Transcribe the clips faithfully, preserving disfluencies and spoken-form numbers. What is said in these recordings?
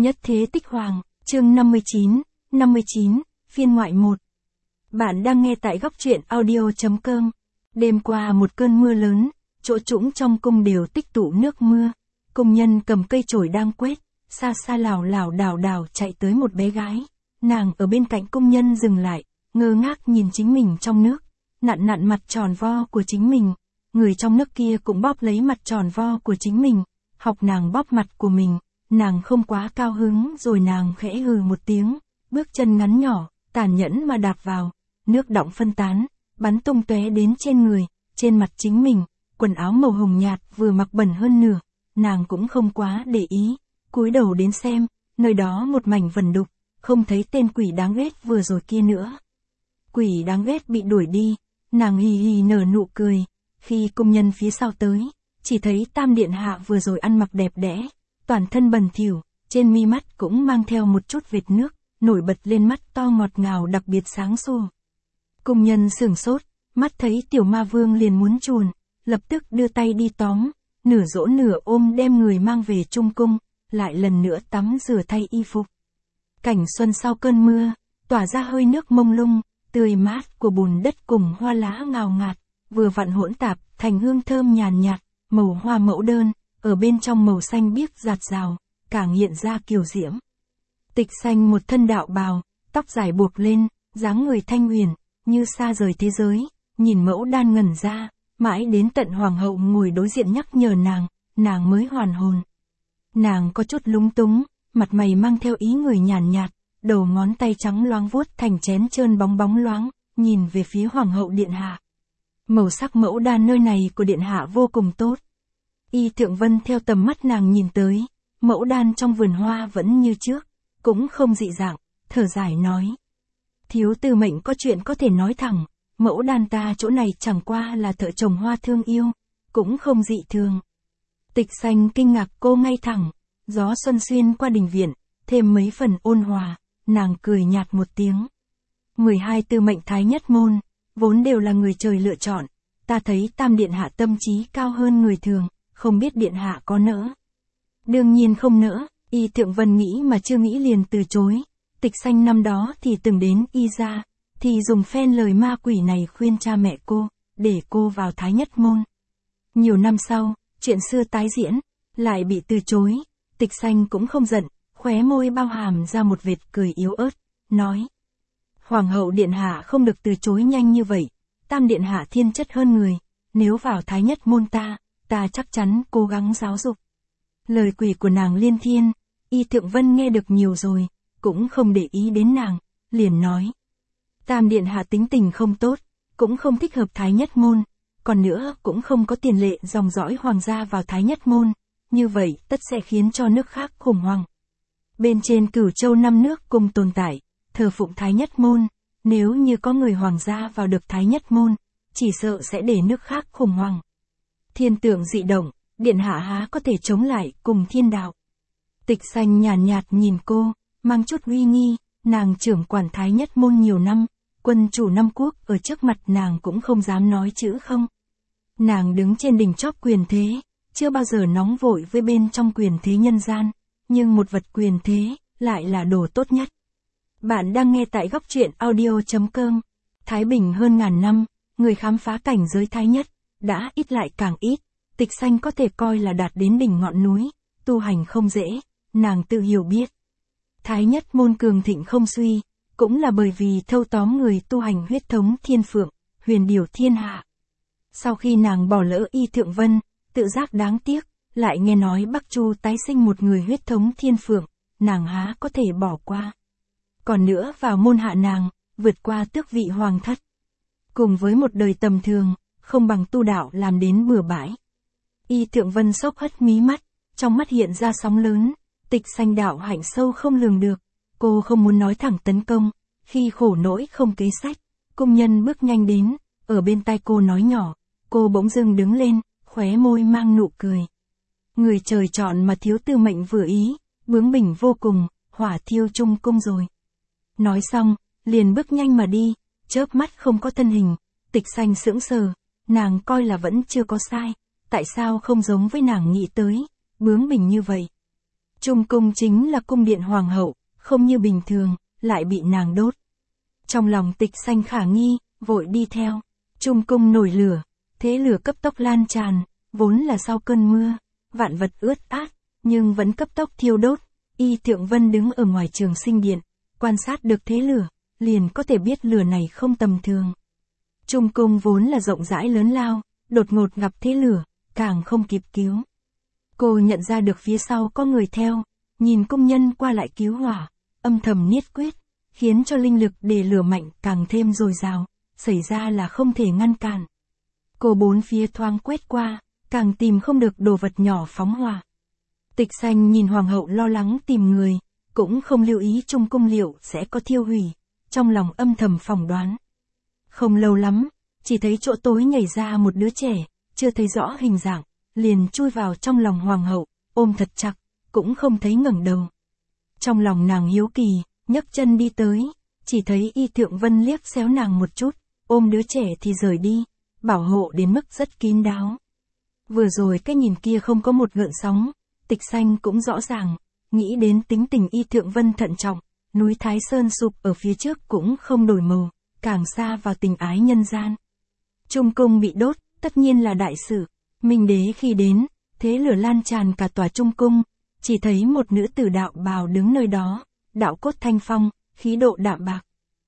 Nhất thế tích hoàng, chương năm mươi chín, năm mươi chín, phiên ngoại một. Bạn đang nghe tại góc truyện audio.com. Đêm qua một cơn mưa lớn, chỗ trũng trong cung đều tích tụ nước mưa. Công nhân cầm cây chổi đang quét, xa xa lảo lảo đảo đảo chạy tới một bé gái. Nàng ở bên cạnh công nhân dừng lại, ngơ ngác nhìn chính mình trong nước, nặn nặn mặt tròn vo của chính mình. Người trong nước kia cũng bóp lấy mặt tròn vo của chính mình, học nàng bóp mặt của mình. Nàng không quá cao hứng rồi nàng khẽ hừ một tiếng, bước chân ngắn nhỏ, tàn nhẫn mà đạp vào, nước đọng phân tán, bắn tung tóe đến trên người, trên mặt chính mình, quần áo màu hồng nhạt vừa mặc bẩn hơn nửa, nàng cũng không quá để ý, cúi đầu đến xem, nơi đó một mảnh vẩn đục, không thấy tên quỷ đáng ghét vừa rồi kia nữa. Quỷ đáng ghét bị đuổi đi, nàng hì hì nở nụ cười, khi công nhân phía sau tới, chỉ thấy Tam Điện Hạ vừa rồi ăn mặc đẹp đẽ, toàn thân bẩn thỉu, trên mi mắt cũng mang theo một chút vệt nước, nổi bật lên mắt to ngọt ngào đặc biệt sáng sủa. Công nhân sửng sốt, mắt thấy tiểu ma vương liền muốn chuồn, lập tức đưa tay đi tóm, nửa dỗ nửa ôm đem người mang về trung cung, lại lần nữa tắm rửa thay y phục. Cảnh xuân sau cơn mưa, tỏa ra hơi nước mông lung, tươi mát của bùn đất cùng hoa lá ngào ngạt, vừa vặn hỗn tạp thành hương thơm nhàn nhạt, màu hoa mẫu đơn, ở bên trong màu xanh biếc rạt rào, càng hiện ra kiều diễm. Tịch Xanh một thân đạo bào, tóc dài buộc lên, dáng người thanh huyền, như xa rời thế giới, nhìn Mẫu Đan ngẩn ra, mãi đến tận hoàng hậu ngồi đối diện nhắc nhở nàng, nàng mới hoàn hồn. Nàng có chút lúng túng, mặt mày mang theo ý người nhàn nhạt, đầu ngón tay trắng loáng vuốt thành chén trơn bóng bóng loáng, nhìn về phía hoàng hậu điện hạ. Màu sắc Mẫu Đan nơi này của điện hạ vô cùng tốt. Y Thượng Vân theo tầm mắt nàng nhìn tới, Mẫu Đan trong vườn hoa vẫn như trước, cũng không dị dạng, thở dài nói. Thiếu tư mệnh có chuyện có thể nói thẳng, Mẫu Đan ta chỗ này chẳng qua là thợ trồng hoa thương yêu, cũng không dị thường. Tịch Xanh kinh ngạc cô ngay thẳng, gió xuân xuyên qua đình viện, thêm mấy phần ôn hòa, nàng cười nhạt một tiếng. mười hai tư mệnh thái nhất môn, vốn đều là người trời lựa chọn, ta thấy Tam Điện Hạ tâm trí cao hơn người thường. Không biết Điện Hạ có nỡ. Đương nhiên không nỡ, Y Thượng Vân nghĩ mà chưa nghĩ liền từ chối. Tịch Xanh năm đó thì từng đến Y gia, thì dùng phen lời ma quỷ này khuyên cha mẹ cô, để cô vào Thái Nhất Môn. Nhiều năm sau, chuyện xưa tái diễn, lại bị từ chối. Tịch Xanh cũng không giận, khóe môi bao hàm ra một vệt cười yếu ớt, nói. Hoàng hậu Điện Hạ không được từ chối nhanh như vậy, Tam Điện Hạ thiên chất hơn người, nếu vào Thái Nhất Môn ta, ta chắc chắn cố gắng giáo dục. Lời quỷ của nàng liên thiên, Y Thượng Vân nghe được nhiều rồi, cũng không để ý đến nàng, liền nói. Tam Điện Hạ tính tình không tốt, cũng không thích hợp Thái Nhất Môn, còn nữa cũng không có tiền lệ dòng dõi hoàng gia vào Thái Nhất Môn, như vậy tất sẽ khiến cho nước khác khủng hoảng. Bên trên Cửu Châu năm nước cùng tồn tại, thờ phụng Thái Nhất Môn, nếu như có người hoàng gia vào được Thái Nhất Môn, chỉ sợ sẽ để nước khác khủng hoảng. Thiên tượng dị động, Điện Hạ há có thể chống lại cùng thiên đạo. Tịch Xanh nhàn nhạt, nhạt nhìn cô, mang chút uy nghi, nàng trưởng quản Thái Nhất Môn nhiều năm, quân chủ năm quốc ở trước mặt nàng cũng không dám nói chữ không. Nàng đứng trên đỉnh chóp quyền thế, chưa bao giờ nóng vội với bên trong quyền thế nhân gian, nhưng một vật quyền thế, lại là đồ tốt nhất. Bạn đang nghe tại góc truyện audio.com. Thái Bình hơn ngàn năm, người khám phá cảnh giới Thái Nhất, đã ít lại càng ít, Tịch Xanh có thể coi là đạt đến đỉnh ngọn núi, tu hành không dễ, nàng tự hiểu biết. Thái Nhất Môn cường thịnh không suy, cũng là bởi vì thâu tóm người tu hành huyết thống thiên phượng, huyền điều thiên hạ. Sau khi nàng bỏ lỡ Y Thượng Vân, tự giác đáng tiếc, lại nghe nói Bắc Chu tái sinh một người huyết thống thiên phượng, nàng há có thể bỏ qua. Còn nữa vào môn hạ nàng, vượt qua tước vị hoàng thất. Cùng với một đời tầm thường, không bằng tu đạo làm đến bừa bãi. Y Thượng Vân sốc hất mí mắt, trong mắt hiện ra sóng lớn, Tịch Xanh đạo hạnh sâu không lường được, cô không muốn nói thẳng tấn công, khi khổ nỗi không kế sách, công nhân bước nhanh đến, ở bên tai cô nói nhỏ, cô bỗng dưng đứng lên, khóe môi mang nụ cười. Người trời chọn mà thiếu tư mệnh vừa ý, bướng bỉnh vô cùng, hỏa thiêu trung cung rồi. Nói xong, liền bước nhanh mà đi, chớp mắt không có thân hình, Tịch Xanh sững sờ, nàng coi là vẫn chưa có sai, tại sao không giống với nàng nghĩ tới, bướng bỉnh như vậy. Trung cung chính là cung điện hoàng hậu, không như bình thường, lại bị nàng đốt. Trong lòng Tịch Xanh khả nghi, vội đi theo. Trung cung nổi lửa, thế lửa cấp tốc lan tràn, vốn là sau cơn mưa, vạn vật ướt át, nhưng vẫn cấp tốc thiêu đốt. Y Thượng Vân đứng ở ngoài Trường Sinh Điện, quan sát được thế lửa, liền có thể biết lửa này không tầm thường. Trung cung vốn là rộng rãi lớn lao, đột ngột gặp thế lửa, càng không kịp cứu. Cô nhận ra được phía sau có người theo, nhìn công nhân qua lại cứu hỏa, âm thầm niết quyết, khiến cho linh lực để lửa mạnh càng thêm dồi dào, xảy ra là không thể ngăn cản. Cô bốn phía thoáng quét qua, càng tìm không được đồ vật nhỏ phóng hỏa. Tịch Xanh nhìn hoàng hậu lo lắng tìm người, cũng không lưu ý Trung cung liệu sẽ có thiêu hủy, trong lòng âm thầm phỏng đoán. Không lâu lắm, chỉ thấy chỗ tối nhảy ra một đứa trẻ, chưa thấy rõ hình dạng, liền chui vào trong lòng hoàng hậu, ôm thật chặt, cũng không thấy ngẩng đầu. Trong lòng nàng hiếu kỳ, nhấc chân đi tới, chỉ thấy Y Thượng Vân liếc xéo nàng một chút, ôm đứa trẻ thì rời đi, bảo hộ đến mức rất kín đáo. Vừa rồi cái nhìn kia không có một gợn sóng, Tịch Xanh cũng rõ ràng, nghĩ đến tính tình Y Thượng Vân thận trọng, núi Thái Sơn sụp ở phía trước cũng không đổi màu, càng xa vào tình ái nhân gian. Trung cung bị đốt, tất nhiên là đại sự. Minh đế khi đến, thế lửa lan tràn cả tòa trung cung, chỉ thấy một nữ tử đạo bào đứng nơi đó, đạo cốt thanh phong, khí độ đạm bạc.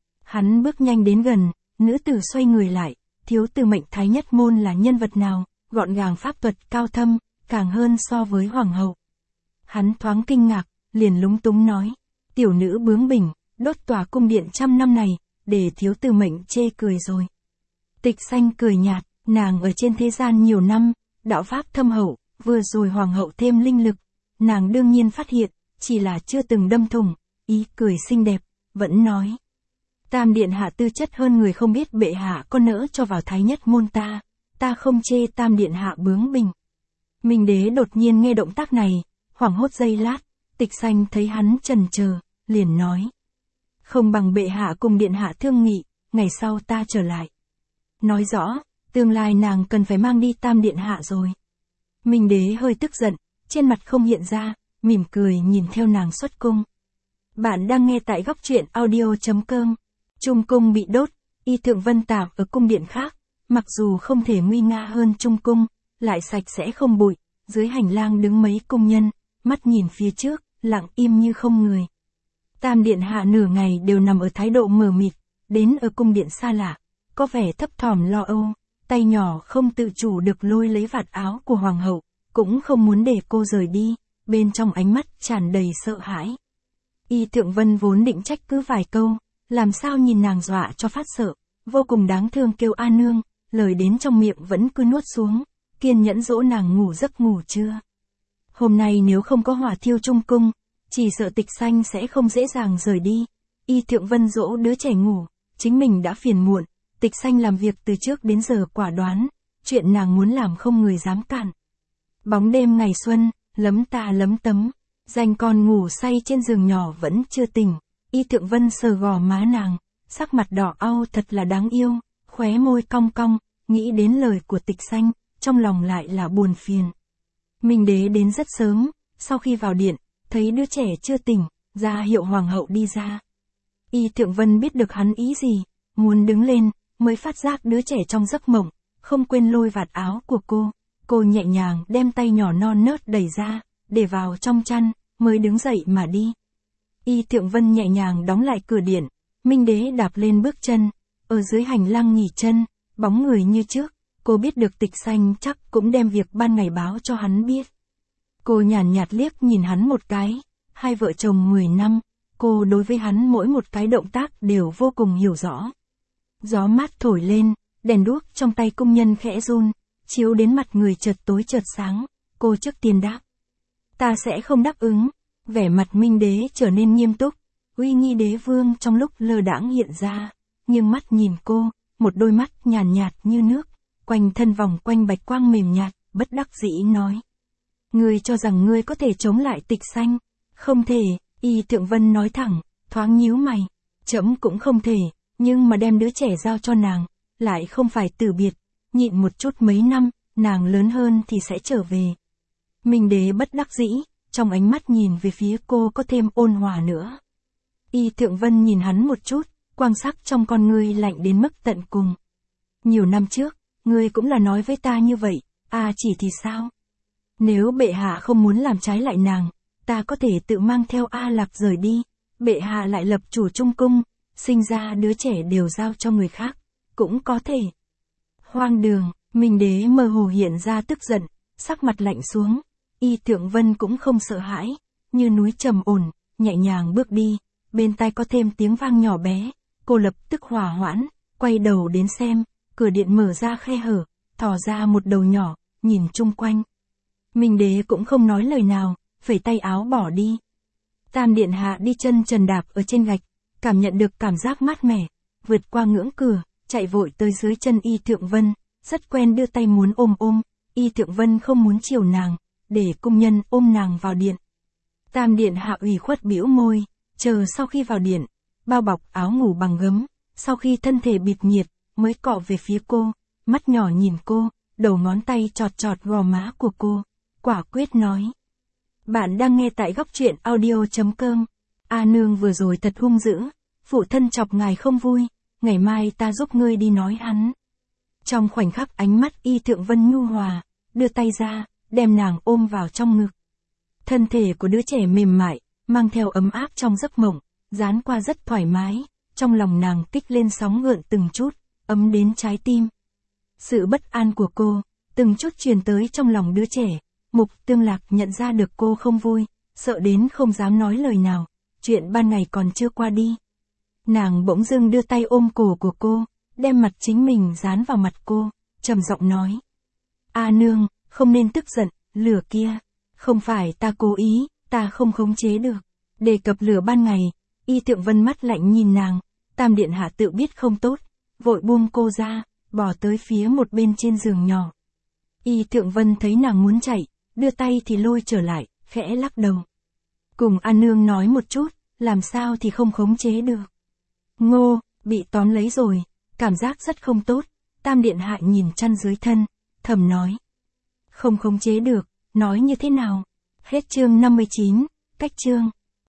Hắn bước nhanh đến gần, nữ tử xoay người lại, thiếu từ mệnh thái nhất môn là nhân vật nào, gọn gàng pháp thuật cao thâm, càng hơn so với hoàng hậu. Hắn thoáng kinh ngạc, liền lúng túng nói, tiểu nữ bướng bỉnh, đốt tòa cung điện trăm năm này, để thiếu từ mệnh chê cười rồi. Tịch Xanh cười nhạt, nàng ở trên thế gian nhiều năm, đạo pháp thâm hậu, vừa rồi hoàng hậu thêm linh lực, nàng đương nhiên phát hiện, chỉ là chưa từng đâm thủng, ý cười xinh đẹp, vẫn nói. Tam điện hạ tư chất hơn người, không biết bệ hạ có nỡ cho vào thái nhất môn ta, ta không chê tam điện hạ bướng bỉnh. Minh đế đột nhiên nghe động tác này, hoảng hốt giây lát, Tịch Xanh thấy hắn chần chờ, liền nói. Không bằng bệ hạ cùng điện hạ thương nghị, ngày sau ta trở lại. Nói rõ, tương lai nàng cần phải mang đi tam điện hạ rồi. Minh đế hơi tức giận, trên mặt không hiện ra, mỉm cười nhìn theo nàng xuất cung. Bạn đang nghe tại góc truyện audio chấm com. Trung cung bị đốt, Y Thượng Vân tạm ở cung điện khác, mặc dù không thể nguy nga hơn trung cung, lại sạch sẽ không bụi, dưới hành lang đứng mấy cung nhân, mắt nhìn phía trước, lặng im như không người. Tam điện hạ nửa ngày đều nằm ở thái độ mờ mịt, đến ở cung điện xa lạ, có vẻ thấp thỏm lo âu, tay nhỏ không tự chủ được lôi lấy vạt áo của hoàng hậu, cũng không muốn để cô rời đi, bên trong ánh mắt tràn đầy sợ hãi. Y Thượng Vân vốn định trách cứ vài câu, làm sao nhìn nàng dọa cho phát sợ, vô cùng đáng thương kêu a nương, lời đến trong miệng vẫn cứ nuốt xuống, kiên nhẫn dỗ nàng ngủ giấc ngủ trưa. Hôm nay nếu không có hỏa thiêu trung cung, chỉ sợ Tịch Xanh sẽ không dễ dàng rời đi. Y Thượng Vân dỗ đứa trẻ ngủ, chính mình đã phiền muộn, Tịch Xanh làm việc từ trước đến giờ quả đoán, chuyện nàng muốn làm không người dám cản. Bóng đêm ngày xuân, lấm tà lấm tấm, dành con ngủ say trên giường nhỏ vẫn chưa tỉnh. Y Thượng Vân sờ gò má nàng, sắc mặt đỏ au thật là đáng yêu, khóe môi cong cong, nghĩ đến lời của Tịch Xanh, trong lòng lại là buồn phiền. Minh đế đến rất sớm, sau khi vào điện, thấy đứa trẻ chưa tỉnh, ra hiệu hoàng hậu đi ra. Y Thượng Vân biết được hắn ý gì, muốn đứng lên, mới phát giác đứa trẻ trong giấc mộng, không quên lôi vạt áo của cô. Cô nhẹ nhàng đem tay nhỏ non nớt đẩy ra, để vào trong chăn, mới đứng dậy mà đi. Y Thượng Vân nhẹ nhàng đóng lại cửa điện, Minh đế đạp lên bước chân, ở dưới hành lang nghỉ chân, bóng người như trước, cô biết được Tịch Xanh chắc cũng đem việc ban ngày báo cho hắn biết. Cô nhàn nhạt liếc nhìn hắn một cái, hai vợ chồng mười năm, cô đối với hắn mỗi một cái động tác đều vô cùng hiểu rõ. Gió mát thổi lên, đèn đuốc trong tay công nhân khẽ run, chiếu đến mặt người chợt tối chợt sáng, cô trước tiên đáp. Ta sẽ không đáp ứng, vẻ mặt Minh đế trở nên nghiêm túc, uy nghi đế vương trong lúc lơ đãng hiện ra, nghiêng mắt nhìn cô, một đôi mắt nhàn nhạt như nước, quanh thân vòng quanh bạch quang mềm nhạt, bất đắc dĩ nói. Ngươi cho rằng ngươi có thể chống lại Tịch Xanh, không thể. Y Thượng Vân nói thẳng, thoáng nhíu mày, trẫm cũng không thể, nhưng mà đem đứa trẻ giao cho nàng, lại không phải từ biệt, nhịn một chút mấy năm, nàng lớn hơn thì sẽ trở về. Minh đế bất đắc dĩ, trong ánh mắt nhìn về phía cô có thêm ôn hòa nữa. Y Thượng Vân nhìn hắn một chút, quang sắc trong con ngươi lạnh đến mức tận cùng. Nhiều năm trước, ngươi cũng là nói với ta như vậy, A Chỉ thì sao? Nếu bệ hạ không muốn làm trái lại nàng, ta có thể tự mang theo A Lạc rời đi, bệ hạ lại lập chủ trung cung, sinh ra đứa trẻ đều giao cho người khác, cũng có thể. Hoang đường, Minh Đế mơ hồ hiện ra tức giận, sắc mặt lạnh xuống, Y Thượng Vân cũng không sợ hãi, như núi trầm ổn, nhẹ nhàng bước đi, bên tai có thêm tiếng vang nhỏ bé, cô lập tức hòa hoãn, quay đầu đến xem, cửa điện mở ra khe hở, thò ra một đầu nhỏ, nhìn chung quanh. Minh Đế cũng không nói lời nào, phẩy tay áo bỏ đi. Tam điện hạ đi chân trần đạp ở trên gạch, cảm nhận được cảm giác mát mẻ, vượt qua ngưỡng cửa, chạy vội tới dưới chân Y Thượng Vân, rất quen đưa tay muốn ôm ôm, Y Thượng Vân không muốn chiều nàng, để cung nhân ôm nàng vào điện. Tam điện hạ ủy khuất bĩu môi, chờ sau khi vào điện, bao bọc áo ngủ bằng gấm, sau khi thân thể bịt nhiệt, mới cọ về phía cô, mắt nhỏ nhìn cô, đầu ngón tay chọt chọt gò má của cô, quả quyết nói. Bạn đang nghe tại góc truyện audio chấm com. A nương vừa rồi thật hung dữ, phụ thân chọc ngài không vui, ngày mai ta giúp ngươi đi nói hắn. Trong khoảnh khắc ánh mắt Y Thượng Vân nhu hòa, đưa tay ra, đem nàng ôm vào trong ngực. Thân thể của đứa trẻ mềm mại, mang theo ấm áp trong giấc mộng, dán qua rất thoải mái, trong lòng nàng kích lên sóng gợn từng chút, ấm đến trái tim. Sự bất an của cô, từng chút truyền tới trong lòng đứa trẻ, Mục Tương Lạc nhận ra được cô không vui, sợ đến không dám nói lời nào, chuyện ban ngày còn chưa qua đi. Nàng bỗng dưng đưa tay ôm cổ của cô, đem mặt chính mình dán vào mặt cô, trầm giọng nói. A nương, không nên tức giận, lửa kia, không phải ta cố ý, ta không khống chế được. Đề cập lửa ban ngày, Y Thượng Vân mắt lạnh nhìn nàng, Tam điện hạ tự biết không tốt, vội buông cô ra, bỏ tới phía một bên trên giường nhỏ. Y Thượng Vân thấy nàng muốn chạy, đưa tay thì lôi trở lại, khẽ lắc đầu. Cùng A nương nói một chút, làm sao thì không khống chế được. Ngô, bị tóm lấy rồi, cảm giác rất không tốt, Tam điện hạ nhìn chăn dưới thân, thầm nói. Không khống chế được, nói như thế nào? Hết chương năm mươi chín, cách chương.